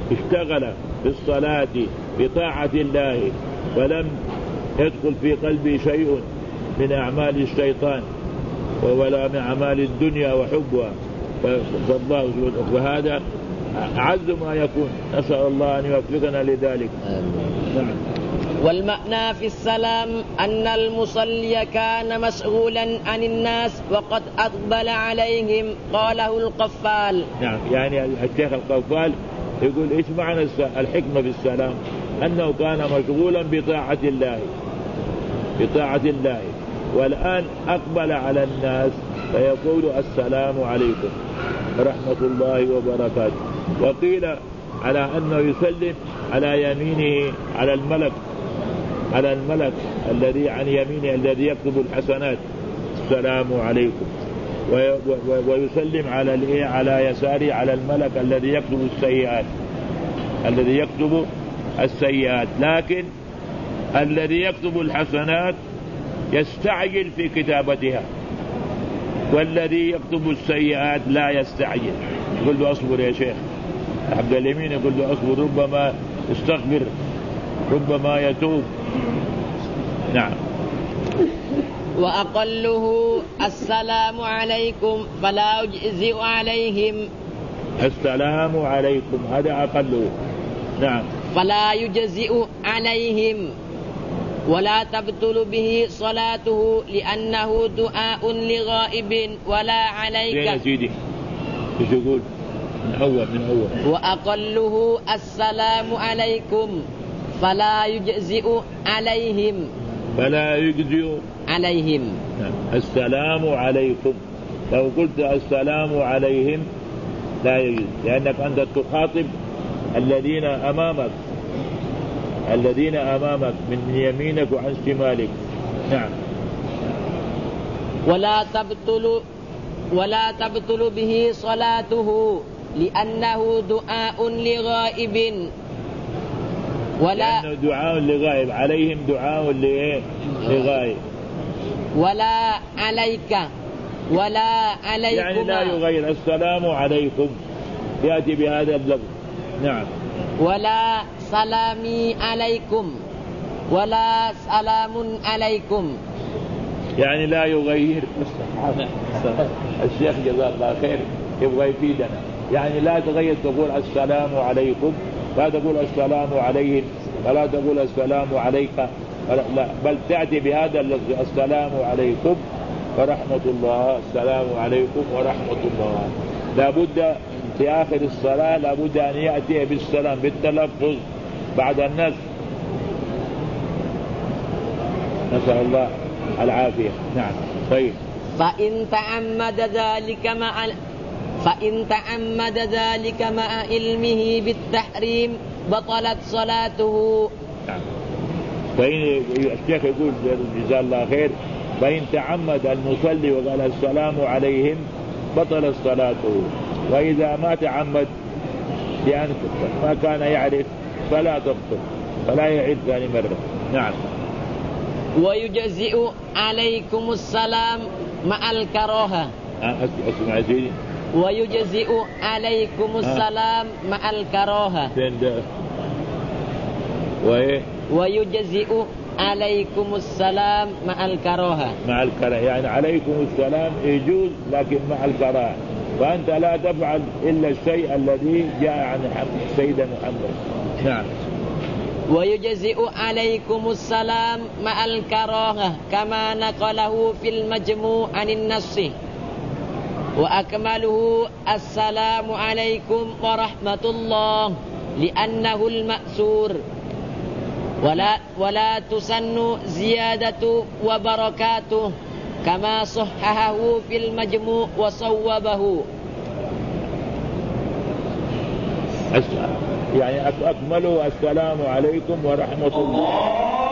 اشتغل بالصلاة بطاعة الله فلم يدخل في قلبي شيء من أعمال الشيطان ولا من أعمال الدنيا وحبها فالله وهذا أعز ما يكون. نسأل الله أن يوفقنا لذلك. نعم. والمعنى في السلام أن المصلي كان مشغولا عن الناس وقد أقبل عليهم، قاله القفال. نعم، يعني الشيخ القفال يقول إيش معنى الحكمة في السلام؟ أنه كان مشغولا بطاعة الله والآن أقبل على الناس فيقول السلام عليكم ورحمة الله وبركاته. وقيل على أنه يسلم على يمينه على الملك الذي عن يمينه الذي يكتب الحسنات السلام عليكم، ويسلم على يساره على الملك الذي يكتب السيئات لكن الذي يكتب الحسنات يستعجل في كتابتها، والذي يكتب السيئات لا يستعجل، يقول له أصبر يا شيخ. عبد اليمين يقول له أصبر، ربما يستغفر ربما يتوب. نعم. وأقله السلام عليكم فلا يجزئ عليهم. السلام عليكم هذا أقله. نعم. فلا يجزئ عليهم ولا تبطل به صلاته لأنه دعاء لغائب ولا عليك. يا سيدي ايش يقول؟ من أول. وأقله السلام عليكم فلا يجزئ عليهم. نعم. السلام عليكم، لو قلت السلام عليهم لا يجوز، لأنك أنت تخاطب الذين أمامك من يمينك وعن شمالك. نعم. ولا تبطل به صلاته لأنه دعاء لغائب لأنه دعاء لغائب، عليهم دعاء لغائب. ولا عليك ولا عليكم، يعني لا يغير السلام عليكم، يأتي بهذا اللفظ. نعم. ولا سلامي عليكم ولا سلام عليكم، يعني لا يغير. الشيخ جزاه الله خير يبغى يفيدنا، يعني لا تغير تقول السلام عليكم، لا تقول السلام عليهم، ولا تقول السلام عليك، لا، بل تأتي بهذا اللفظ السلام عليكم ورحمة الله، السلام عليكم ورحمة الله. لابد في آخر الصلاة لابد أن يأتي بالسلام بالتلفظ بعد الناس. نسأل الله العافية. نعم. طيب. فإن تعمد ذلك مع علمه بالتحريم بطلت صلاته. نعم. فإن الشيخ يقول جزاه الله خير، فإن تعمد المصلي وقال السلام عليهم بطلت صلاته، وإذا ما تعمد لأن ما كان يعرف فلا تبطل، فلا يعيد ثاني مرة. نعم. ويجزئ عليكم السلام مع الكراهة. اسمع سيدي. ويجزئ عليكم السلام مع الكراهة. ويجزئ عليكم السلام مع الكراهة. مع الكراهة يعني عليكم السلام يجوز لكن مع الكراهة، وأنت لا تفعل إلا الشيء الذي جاء عن سيدنا محمد. نعم. ويجزئ عليكم السلام مع الكراهة كما نقله في المجموع عن النص، وأكمله السلام عليكم ورحمة الله لأنه المأثور، ولا تسن زيادة وبركاته كما صححه في المجموع وصوبه. يعني أكمله السلام عليكم ورحمة الله.